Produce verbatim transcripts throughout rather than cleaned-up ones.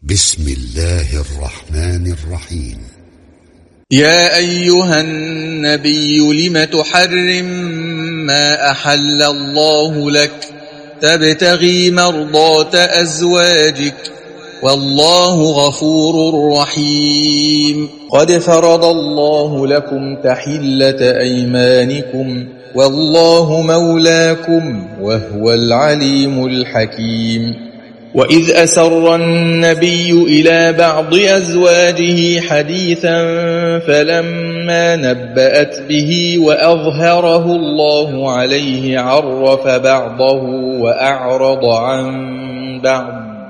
بسم الله الرحمن الرحيم. يا أيها النبي لم تحرم ما أحل الله لك تبتغي مرضات أزواجك والله غفور رحيم. قد فرض الله لكم تحلة أيمانكم والله مولاكم وهو العليم الحكيم. وإذ أسر النبي إلى بعض أزواجه حديثا فلما نبأت به وأظهره الله عليه عرف بعضه وأعرض عن بعض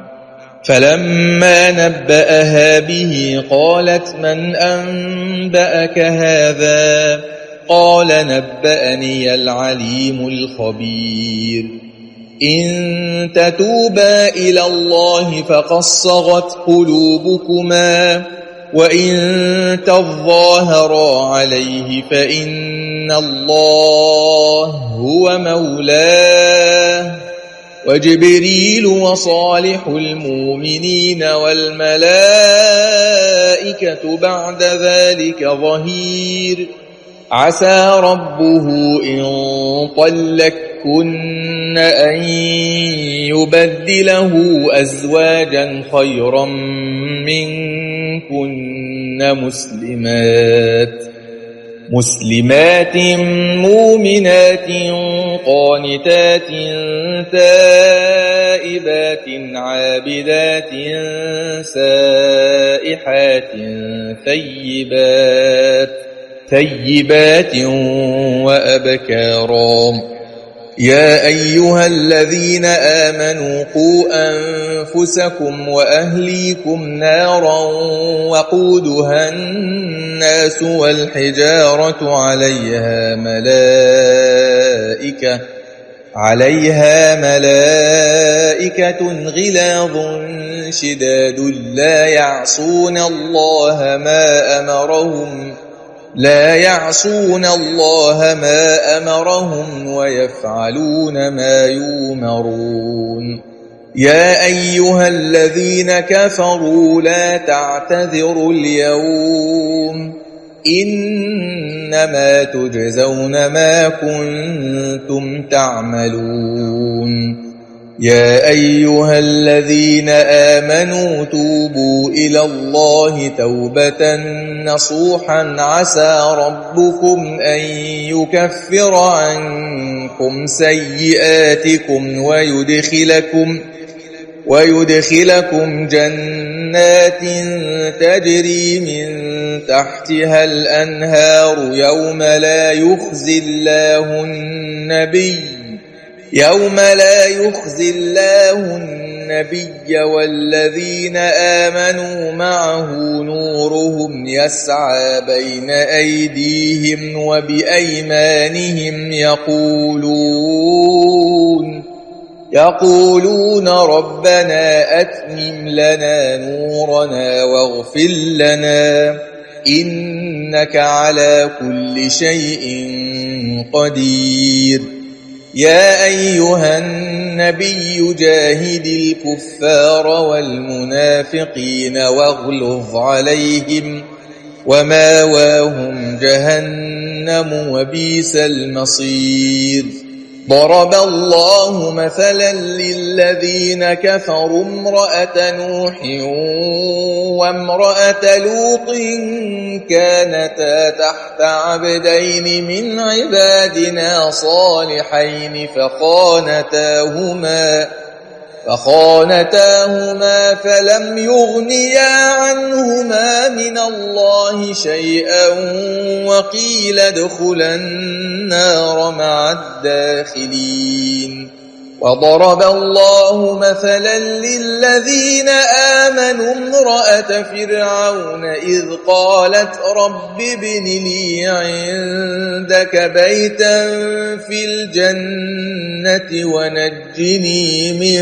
فلما نبأها به قالت من أنبأك هذا؟ قال نبأني العليم الخبير. إن تتوبا إلى الله فقد صغت قلوبكما وإن تظاهرا عليه فإن الله هو مولاه وجبريل وصالح المؤمنين والملائكة بعد ذلك ظهير. عسى ربه إن طلقكن أن يبدله أزواجا خيرا منكن مسلمات مسلمات مؤمنات قانتات تائبات عابدات سائحات ثيبات ثيبات وأبكارا. يا أيها الذين آمنوا قوا أنفسكم وأهليكم نارا وقودها الناس والحجارة عليها ملائكة عليها ملائكة غلاظ شداد لا يعصون الله ما أمرهم لا يعصون الله ما أمرهم ويفعلون ما يؤمرون. يا أيها الذين كفروا لا تعتذروا اليوم إنما تجزون ما كنتم تعملون. يا أيها الذين آمنوا توبوا إلى الله توبة نصوحا عسى ربكم أن يكفر عنكم سيئاتكم ويدخلكم ويدخلكم جنات تجري من تحتها الأنهار يوم لا يخزي الله النبي يوم لا يخزي الله النبي والذين آمنوا معه نورهم يسعى بين أيديهم وبأيمانهم يقولون يقولون ربنا أتمم لنا نورنا واغفر لنا إنك على كل شيء قدير. يا أيها النبي جاهد الكفار والمنافقين واغلظ عليهم وماواهم جهنم وبئس المصير. ضرب الله مثلا للذين كفروا امرأة نوح وامرأة لوط كانتا تحت عبدين من عبادنا صالحين فخانتاهما فخانتاهما فلم يغنيا عنهما من الله شيئا وقيل ادخلا النار مع الداخلين. وضرب الله مثلا للذين آمنوا امرأة فرعون إذ قالت رب ابن لي عندك بيتا في الجنة ونجني من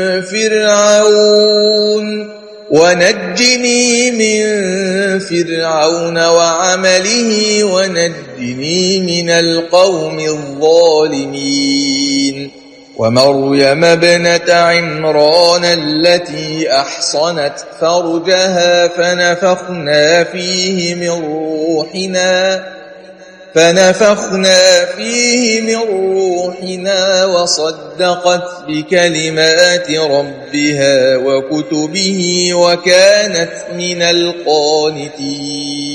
فرعون ونجني من فرعون وعمله ونجني من القوم الظالمين. ومريم ابنة عمران التي أحصنت فرجها فنفخنا فيه من روحنا فنفخنا فيه من روحنا وصدقت بكلمات ربها وكتبه وكانت من القانتين.